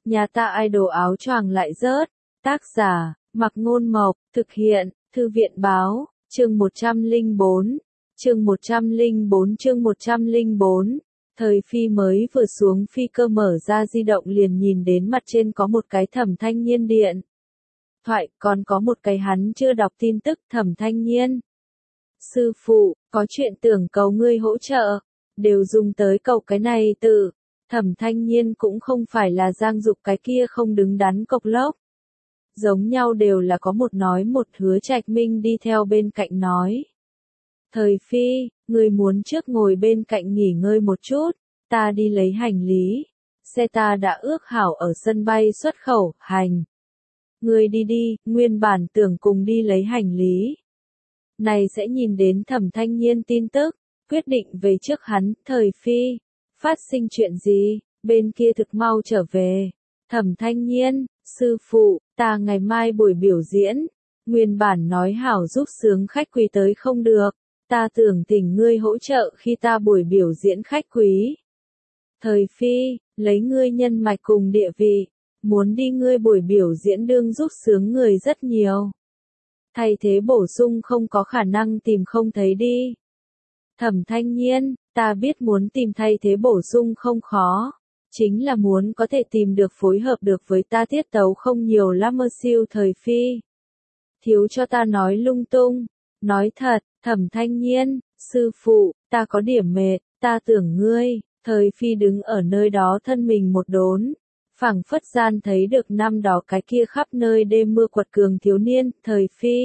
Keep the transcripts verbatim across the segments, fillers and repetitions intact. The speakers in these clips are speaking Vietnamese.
Nhà ta idol áo choàng lại rớt. Tác giả, Mặc Ngôn Mộc, thực hiện, Thư viện Báo, chương một trăm lẻ bốn, chương một trăm lẻ bốn chương một trăm lẻ bốn. Thời Phi mới vừa xuống phi cơ mở ra di động liền nhìn đến mặt trên có một cái Thẩm Thanh Nhiên điện thoại, còn có một cái hắn chưa đọc tin tức. Thẩm Thanh Nhiên: Sư phụ, có chuyện tưởng cầu ngươi hỗ trợ, đều dùng tới cầu cái này từ. Thẩm Thanh Nhiên cũng không phải là Giang Dục cái kia không đứng đắn cộc lốc. Giống nhau đều là có một nói một. Hứa Trạch Minh đi theo bên cạnh nói: Thời Phi, ngươi muốn trước ngồi bên cạnh nghỉ ngơi một chút, ta đi lấy hành lý. Xe ta đã ước hảo ở sân bay xuất khẩu, hành. Ngươi đi đi, nguyên bản tưởng cùng đi lấy hành lý. Này sẽ nhìn đến Thẩm Thanh Nhiên tin tức, quyết định về trước hắn. Thời Phi, phát sinh chuyện gì, bên kia thực mau trở về. Thẩm Thanh Nhiên: Sư phụ, ta ngày mai buổi biểu diễn, nguyên bản nói hảo giúp sướng khách quý tới không được, ta tưởng thỉnh ngươi hỗ trợ khi ta buổi biểu diễn khách quý. Thời Phi, lấy ngươi nhân mạch cùng địa vị, muốn đi ngươi buổi biểu diễn đương giúp sướng người rất nhiều. Thay thế bổ sung không có khả năng tìm không thấy đi. Thẩm Thanh Nhiên: Ta biết muốn tìm thay thế bổ sung không khó, chính là muốn có thể tìm được phối hợp được với ta tiết tấu không nhiều lắm. Mơ siêu. Thời Phi: Thiếu cho ta nói lung tung, nói thật. Thẩm Thanh Nhiên: Sư phụ, ta có điểm mệt, ta tưởng ngươi. Thời Phi đứng ở nơi đó thân mình một đốn, phảng phất gian thấy được năm đó cái kia khắp nơi đêm mưa quật cường thiếu niên. Thời Phi: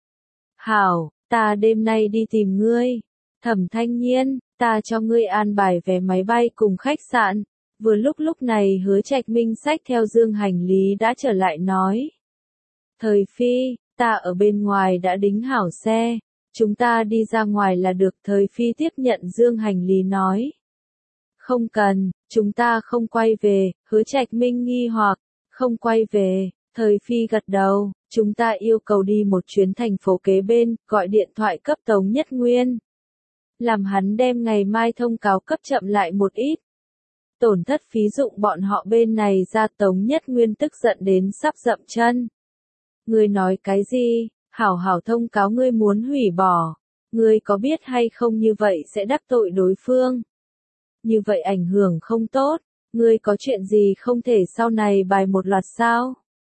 Hảo, ta đêm nay đi tìm ngươi. Thẩm Thanh Nhiên: Ta cho ngươi an bài vé máy bay cùng khách sạn. Vừa lúc lúc này Hứa Trạch Minh xách theo dương hành lý đã trở lại nói: Thời Phi, ta ở bên ngoài đã đính hảo xe, chúng ta đi ra ngoài là được. Thời Phi tiếp nhận dương hành lý nói: Không cần, chúng ta không quay về. Hứa Trạch Minh nghi hoặc: Không quay về. Thời Phi gật đầu: Chúng ta yêu cầu đi một chuyến thành phố kế bên, gọi điện thoại cấp Tống Nhất Nguyên, làm hắn đem ngày mai thông cáo cấp chậm lại một ít. Tổn thất phí dụng bọn họ bên này ra. Tống Nhất Nguyên tức giận đến sắp dậm chân. Ngươi nói cái gì? Hảo hảo thông cáo ngươi muốn hủy bỏ. Ngươi có biết hay không như vậy sẽ đắc tội đối phương? Như vậy ảnh hưởng không tốt. Ngươi có chuyện gì không thể sau này bài một loạt sao?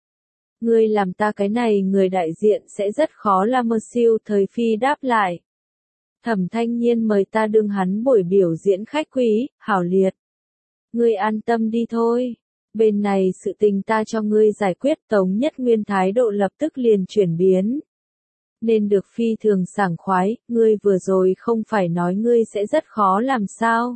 Ngươi làm ta cái này người đại diện sẽ rất khó làm. Mơ siêu. Thời Phi đáp lại: Thẩm Thanh Nhiên mời ta đương hắn buổi biểu diễn khách quý, hảo liệt. Ngươi an tâm đi thôi. Bên này sự tình ta cho ngươi giải quyết. Tống Nhất Nguyên thái độ lập tức liền chuyển biến. Nên được phi thường sảng khoái. Ngươi vừa rồi không phải nói ngươi sẽ rất khó làm sao?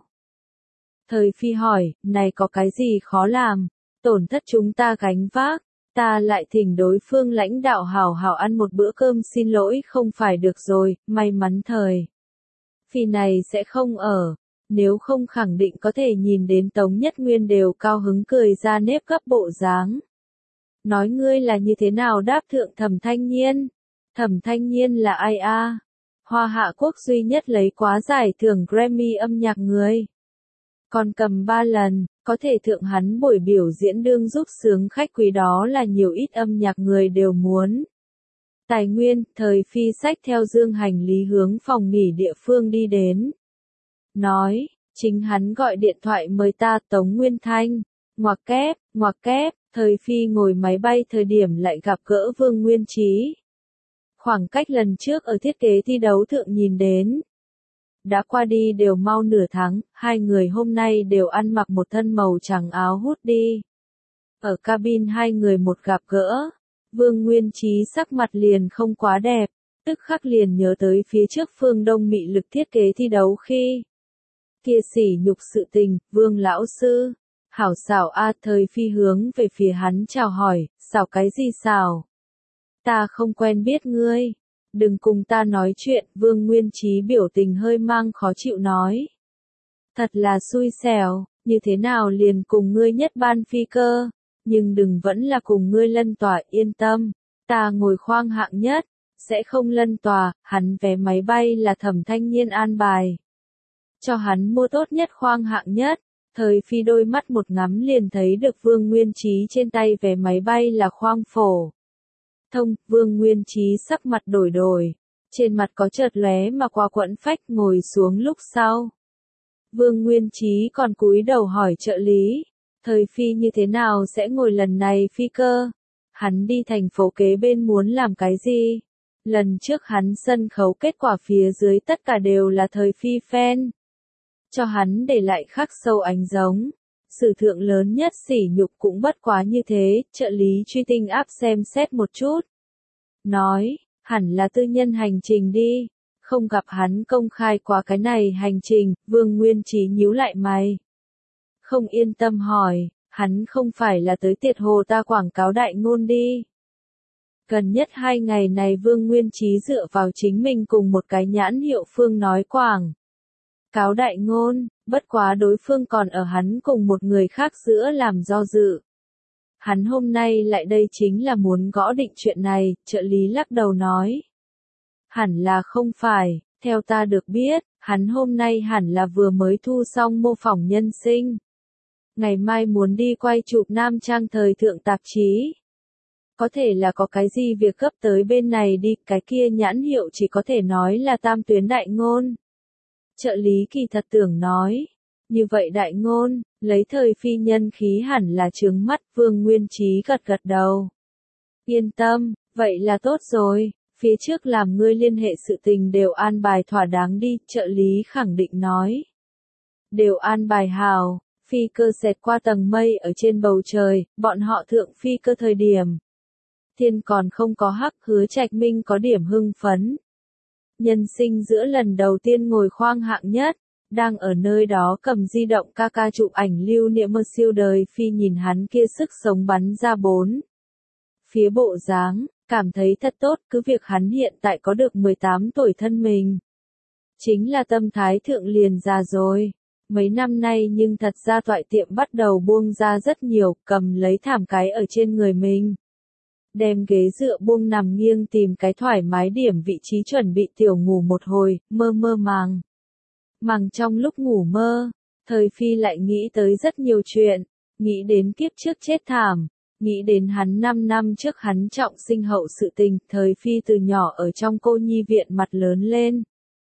Thời Phi hỏi: Này có cái gì khó làm? Tổn thất chúng ta gánh vác. Ta lại thỉnh đối phương lãnh đạo hảo hảo ăn một bữa cơm xin lỗi không phải được rồi. May mắn Thời Phi này sẽ không ở. Nếu không khẳng định có thể nhìn đến Tống Nhất Nguyên đều cao hứng cười ra nếp gấp bộ dáng. Nói ngươi là như thế nào đáp thượng Thẩm Thanh Nhiên? Thẩm Thanh Nhiên là ai a? Hoa Hạ Quốc duy nhất lấy quá giải thưởng Grammy âm nhạc người. Còn cầm ba lần, có thể thượng hắn buổi biểu diễn đương giúp sướng khách quý đó là nhiều ít âm nhạc người đều muốn. Tài nguyên. Thời Phi xách theo dương hành lý hướng phòng nghỉ địa phương đi đến. Nói: Chính hắn gọi điện thoại mời ta. Tống Nguyên Thanh. Ngoặc kép, ngoặc kép. Thời Phi ngồi máy bay thời điểm lại gặp gỡ Vương Nguyên Trí. Khoảng cách lần trước ở thiết kế thi đấu thượng nhìn đến. Đã qua đi đều mau nửa tháng, hai người hôm nay đều ăn mặc một thân màu trắng áo hoodie. Ở cabin hai người một gặp gỡ, Vương Nguyên Trí sắc mặt liền không quá đẹp, tức khắc liền nhớ tới phía trước Phương Đông mị lực thiết kế thi đấu khi. Kia sỉ nhục sự tình. Vương lão sư, hảo xảo a. Thời Phi hướng về phía hắn chào hỏi: Xảo cái gì xảo? Ta không quen biết ngươi. Đừng cùng ta nói chuyện. Vương Nguyên Trí biểu tình hơi mang khó chịu nói: Thật là xui xẻo, như thế nào liền cùng ngươi nhất ban phi cơ, nhưng đừng vẫn là cùng ngươi lân tòa. Yên tâm, ta ngồi khoang hạng nhất, sẽ không lân tòa. Hắn vé máy bay là Thẩm Thanh Nhiên an bài, cho hắn mua tốt nhất khoang hạng nhất. Thời Phi đôi mắt một ngắm liền thấy được Vương Nguyên Chí trên tay vé máy bay là khoang phổ thông, Vương Nguyên Chí sắc mặt đổi đổi, trên mặt có chợt lóe mà qua quẫn phách ngồi xuống lúc sau. Vương Nguyên Chí còn cúi đầu hỏi trợ lý, Thời Phi như thế nào sẽ ngồi lần này phi cơ? Hắn đi thành phố kế bên muốn làm cái gì? Lần trước hắn sân khấu kết quả phía dưới tất cả đều là Thời Phi fan. Cho hắn để lại khắc sâu ánh giống. Sử thượng lớn nhất sỉ nhục cũng bất quá như thế, trợ lý truy tinh áp xem xét một chút. Nói, hẳn là tư nhân hành trình đi. Không gặp hắn công khai qua cái này hành trình, Vương Nguyên Chí nhíu lại mày. Không yên tâm hỏi, hắn không phải là tới tiệt hồ ta quảng cáo đại ngôn đi. Gần nhất hai ngày này Vương Nguyên Chí dựa vào chính mình cùng một cái nhãn hiệu phương nói quảng cáo đại ngôn, bất quá đối phương còn ở hắn cùng một người khác giữa làm do dự. Hắn hôm nay lại đây chính là muốn gõ định chuyện này, trợ lý lắc đầu nói. Hẳn là không phải, theo ta được biết, hắn hôm nay hẳn là vừa mới thu xong mô phỏng nhân sinh. Ngày mai muốn đi quay chụp nam trang thời thượng tạp chí. Có thể là có cái gì việc gấp tới bên này đi, cái kia nhãn hiệu chỉ có thể nói là tam tuyến đại ngôn. Trợ lý kỳ thật tưởng nói, như vậy đại ngôn, lấy Thời Phi nhân khí hẳn là trướng mắt, Vương Nguyên Chí gật gật đầu. Yên tâm, vậy là tốt rồi, phía trước làm ngươi liên hệ sự tình đều an bài thỏa đáng đi, trợ lý khẳng định nói. Đều an bài hào, phi cơ xẹt qua tầng mây ở trên bầu trời, bọn họ thượng phi cơ thời điểm. Thiên còn không có hắc, Hứa Trạch Minh có điểm hưng phấn. Nhân sinh giữa lần đầu tiên ngồi khoang hạng nhất, đang ở nơi đó cầm di động ca ca chụp ảnh lưu niệm mơ siêu đời phi nhìn hắn kia sức sống bắn ra bốn. Phía bộ dáng, cảm thấy thật tốt, cứ việc hắn hiện tại có được mười tám tuổi thân mình. Chính là tâm thái thượng liền già rồi. Mấy năm nay nhưng thật ra toại tiệm bắt đầu buông ra rất nhiều, cầm lấy thảm cái ở trên người mình. Đem ghế dựa buông nằm nghiêng tìm cái thoải mái điểm vị trí chuẩn bị tiểu ngủ một hồi, mơ mơ màng. Màng trong lúc ngủ mơ, Thời Phi lại nghĩ tới rất nhiều chuyện, nghĩ đến kiếp trước chết thảm, nghĩ đến hắn năm năm trước hắn trọng sinh hậu sự tình, Thời Phi từ nhỏ ở trong cô nhi viện mặt lớn lên.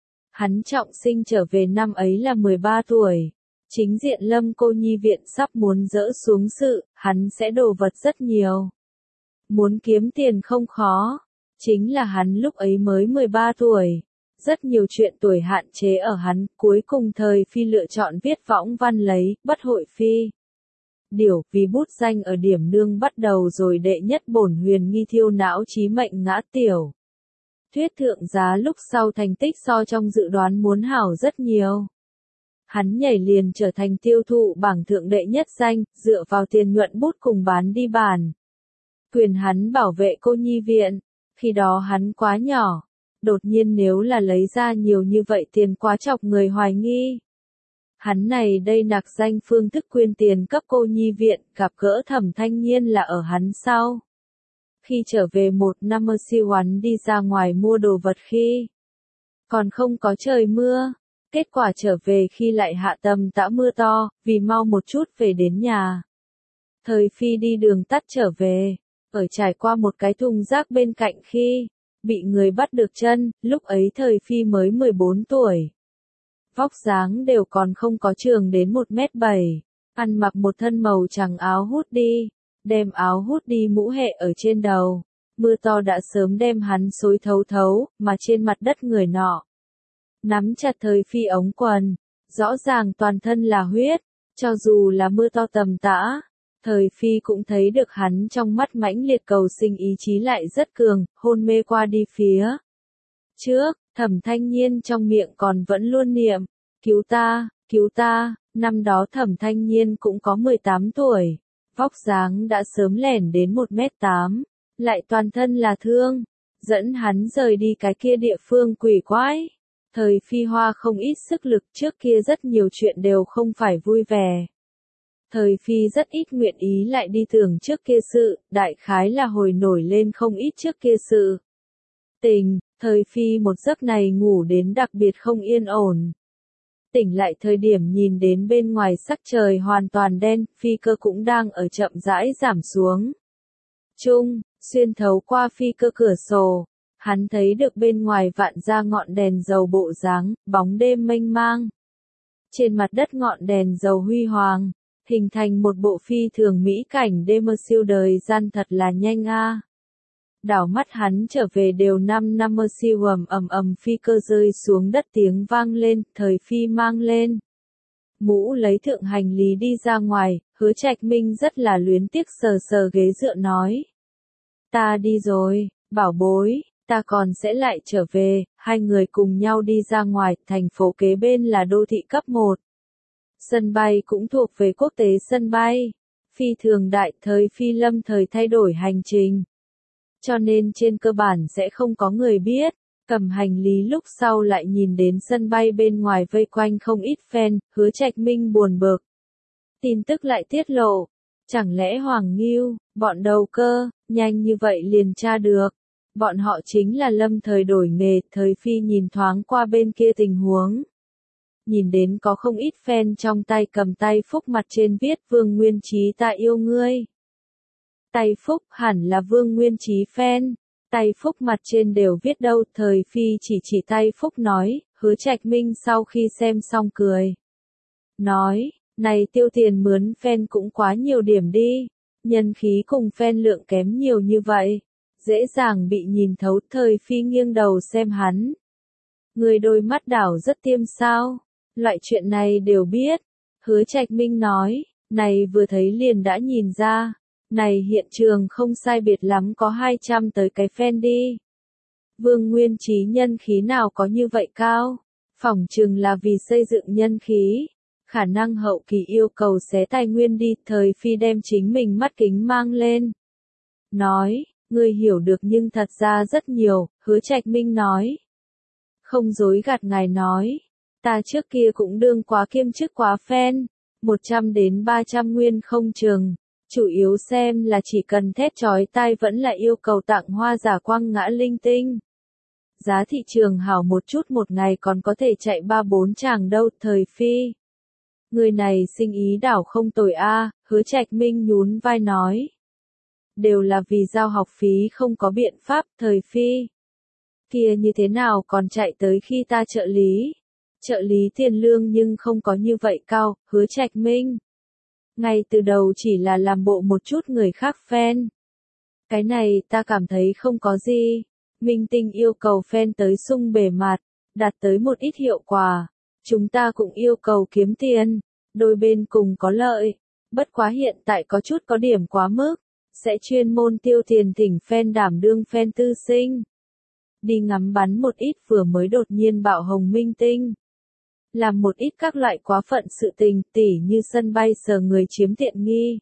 Hắn trọng sinh trở về năm ấy là mười ba tuổi. Chính diện Lâm cô nhi viện sắp muốn dỡ xuống sự, hắn sẽ đồ vật rất nhiều. Muốn kiếm tiền không khó, chính là hắn lúc ấy mới mười ba tuổi. Rất nhiều chuyện tuổi hạn chế ở hắn, cuối cùng Thời Phi lựa chọn viết võng văn lấy, bất hội phi. Điều, vì bút danh ở điểm nương bắt đầu rồi đệ nhất bổn huyền nghi thiêu não chí mệnh ngã tiểu. Thuyết thượng giá lúc sau thành tích so trong dự đoán muốn hảo rất nhiều. Hắn nhảy liền trở thành tiêu thụ bảng thượng đệ nhất danh, dựa vào tiền nhuận bút cùng bán đi bàn. Quyền hắn bảo vệ cô nhi viện, khi đó hắn quá nhỏ, đột nhiên nếu là lấy ra nhiều như vậy tiền quá chọc người hoài nghi. Hắn này đây nặc danh phương thức quyên tiền cấp cô nhi viện, gặp gỡ Thẩm Thanh Nhiên là ở hắn sau. Khi trở về một năm mơ siêu hắn đi ra ngoài mua đồ vật khi còn không có trời mưa, kết quả trở về khi lại hạ tầm tã mưa to, vì mau một chút về đến nhà. Thời Phi đi đường tắt trở về, ở trải qua một cái thùng rác bên cạnh khi bị người bắt được chân, lúc ấy Thời Phi mới mười bốn tuổi. Vóc dáng đều còn không có trường đến một mét bảy, ăn mặc một thân màu trắng áo hút đi. Đem áo hút đi mũ hệ ở trên đầu, mưa to đã sớm đem hắn xối thấu thấu, mà trên mặt đất người nọ. Nắm chặt Thời Phi ống quần, rõ ràng toàn thân là huyết, cho dù là mưa to tầm tã, Thời Phi cũng thấy được hắn trong mắt mãnh liệt cầu sinh ý chí lại rất cường, hôn mê qua đi phía trước, Thẩm Thanh Nhiên trong miệng còn vẫn luôn niệm, cứu ta, cứu ta, năm đó Thẩm Thanh Nhiên cũng có mười tám tuổi. Vóc dáng đã sớm lẻn đến một mét tám, lại toàn thân là thương, dẫn hắn rời đi cái kia địa phương quỷ quái. Thời Phi hoa không ít sức lực, trước kia rất nhiều chuyện đều không phải vui vẻ. Thời Phi rất ít nguyện ý lại đi tưởng trước kia sự, đại khái là hồi nổi lên không ít trước kia sự. Tình, Thời Phi một giấc này ngủ đến đặc biệt không yên ổn. Tỉnh lại thời điểm nhìn đến bên ngoài sắc trời hoàn toàn đen, phi cơ cũng đang ở chậm rãi giảm xuống. Trung, xuyên thấu qua phi cơ cửa sổ, hắn thấy được bên ngoài vạn ra ngọn đèn dầu bộ dáng, bóng đêm mênh mang. Trên mặt đất ngọn đèn dầu huy hoàng, hình thành một bộ phi thường mỹ cảnh đêm mơ siêu đời gian thật là nhanh a. Đảo mắt hắn trở về đều năm năm mơ siêu ầm ầm ầm phi cơ rơi xuống đất tiếng vang lên, thời phi mang lên. Mũ lấy thượng hành lý đi ra ngoài, Hứa Trạch Minh rất là luyến tiếc sờ sờ ghế dựa nói. Ta đi rồi, bảo bối, ta còn sẽ lại trở về, hai người cùng nhau đi ra ngoài, thành phố kế bên là đô thị cấp một. Sân bay cũng thuộc về quốc tế sân bay. Phi thường đại thời phi lâm thời thay đổi hành trình. Cho nên trên cơ bản sẽ không có người biết. Cầm hành lý lúc sau lại nhìn đến sân bay bên ngoài vây quanh không ít fan, Hứa Trạch Minh buồn bực. Tin tức lại tiết lộ. Chẳng lẽ Hoàng Ngưu, bọn đầu cơ, nhanh như vậy liền tra được. Bọn họ chính là lâm thời đổi nghề, thời phi nhìn thoáng qua bên kia tình huống. Nhìn đến có không ít fan trong tay cầm tay phúc mặt trên viết Vương Nguyên Chí ta yêu ngươi. Tay phúc hẳn là Vương Nguyên Chí fan. Tay phúc mặt trên đều viết đâu, thời phi chỉ chỉ tay phúc nói, Hứa Trạch Minh sau khi xem xong cười. Nói, này tiêu tiền mướn fan cũng quá nhiều điểm đi, nhân khí cùng fan lượng kém nhiều như vậy, dễ dàng bị nhìn thấu. Thời phi nghiêng đầu xem hắn. Người đôi mắt đảo rất tiêm sao, loại chuyện này đều biết. Hứa Trạch Minh nói, này vừa thấy liền đã nhìn ra. Này hiện trường không sai biệt lắm có hai trăm tới cái fan đi. Vương Nguyên Chí nhân khí nào có như vậy cao? Phỏng chừng là vì xây dựng nhân khí. Khả năng hậu kỳ yêu cầu xé tài nguyên đi, thời phi đem chính mình mắt kính mang lên. Nói, ngươi hiểu được nhưng thật ra rất nhiều, Hứa Trạch Minh nói. Không dối gạt ngài nói, ta trước kia cũng đương quá kiêm chức quá fan, một trăm đến ba trăm nguyên không chừng. Chủ yếu xem là chỉ cần thét chói tai vẫn là yêu cầu tặng hoa giả quang ngã linh tinh. Giá thị trường hảo một chút một ngày còn có thể chạy ba bốn chàng đâu, thời phi. Người này sinh ý đảo không tồi a, Hứa Trạch Minh nhún vai nói. Đều là vì giao học phí không có biện pháp, thời phi. Kia như thế nào còn chạy tới khi ta trợ lý. Trợ lý tiền lương nhưng không có như vậy cao, Hứa Trạch Minh. Ngay từ đầu chỉ là làm bộ một chút người khác fan. Cái này ta cảm thấy không có gì. Minh tinh yêu cầu fan tới sung bề mặt, đạt tới một ít hiệu quả. Chúng ta cũng yêu cầu kiếm tiền, đôi bên cùng có lợi. Bất quá hiện tại có chút có điểm quá mức, sẽ chuyên môn tiêu tiền thỉnh fan đảm đương fan tư sinh. Đi ngắm bắn một ít vừa mới đột nhiên bạo hồng minh tinh. Làm một ít các loại quá phận sự tình, tỉ như sân bay sờ người chiếm tiện nghi.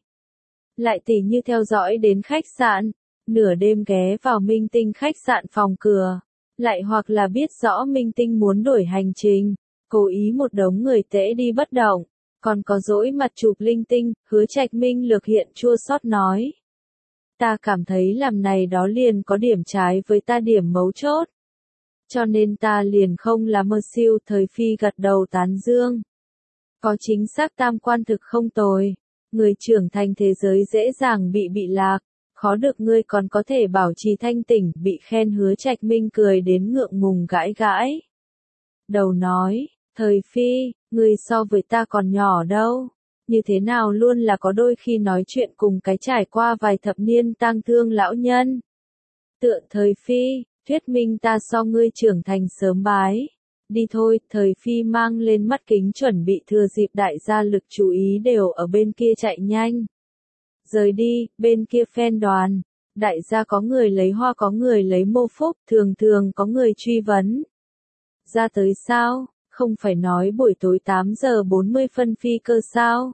Lại tỉ như theo dõi đến khách sạn, nửa đêm ghé vào minh tinh khách sạn phòng cửa. Lại hoặc là biết rõ minh tinh muốn đổi hành trình, cố ý một đống người tễ đi bất động. Còn có dỗi mặt chụp linh tinh, Hứa Trạch Minh lược hiện chua xót nói. Ta cảm thấy làm này đó liền có điểm trái với ta điểm mấu chốt. Cho nên ta liền không là mơ siêu, thời phi gật đầu tán dương. Có chính xác tam quan thực không tồi. Người trưởng thành thế giới dễ dàng bị bị lạc. Khó được ngươi còn có thể bảo trì thanh tỉnh, bị khen. Hứa Trạch Minh cười đến ngượng ngùng gãi gãi. Đầu nói, thời phi, ngươi so với ta còn nhỏ đâu. Như thế nào luôn là có đôi khi nói chuyện cùng cái trải qua vài thập niên tang thương lão nhân. Tựa thời phi. Thuyết minh ta so ngươi trưởng thành sớm bái. Đi thôi, thời phi mang lên mắt kính chuẩn bị thừa dịp đại gia lực chú ý đều ở bên kia chạy nhanh. Rời đi, bên kia fan đoàn. Đại gia có người lấy hoa có người lấy mô phúc, thường thường có người truy vấn. Ra tới sao, không phải nói buổi tối tám giờ bốn mươi phân phi cơ sao?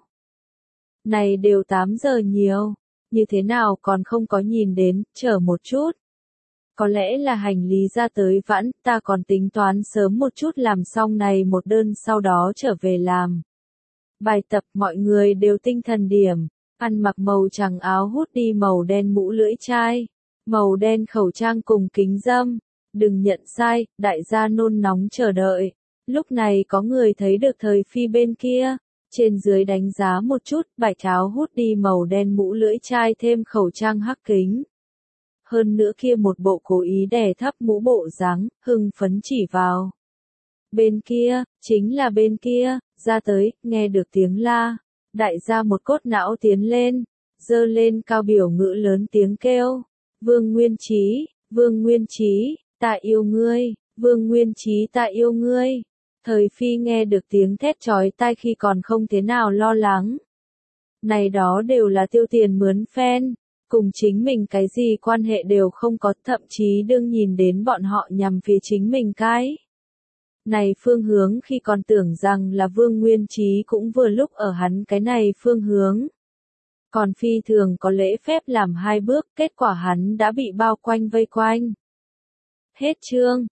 Này đều tám giờ nhiều, như thế nào còn không có nhìn đến, chờ một chút. Có lẽ là hành lý ra tới vãn, ta còn tính toán sớm một chút làm xong này một đơn sau đó trở về làm. Bài tập mọi người đều tinh thần điểm, ăn mặc màu trắng áo hút đi màu đen mũ lưỡi chai, màu đen khẩu trang cùng kính dâm. Đừng nhận sai, đại gia nôn nóng chờ đợi. Lúc này có người thấy được thời phi bên kia, trên dưới đánh giá một chút, bạch áo hút đi màu đen mũ lưỡi chai thêm khẩu trang hắc kính. Hơn nữa kia một bộ cố ý đè thấp mũ bộ dáng, hưng phấn chỉ vào. Bên kia, chính là bên kia, ra tới, nghe được tiếng la. Đại gia một cốt não tiến lên, dơ lên cao biểu ngữ lớn tiếng kêu. Vương Nguyên Chí, Vương Nguyên Chí, ta yêu ngươi, Vương Nguyên Chí ta yêu ngươi. Thời phi nghe được tiếng thét chói tai khi còn không thế nào lo lắng. Này đó đều là tiêu tiền mướn fan, cùng chính mình cái gì quan hệ đều không có, thậm chí đương nhìn đến bọn họ nhằm phía chính mình cái. Này phương hướng khi còn tưởng rằng là Vương Nguyên Chí cũng vừa lúc ở hắn cái này phương hướng. Còn phi thường có lễ phép làm hai bước, kết quả hắn đã bị bao quanh vây quanh. Hết chương.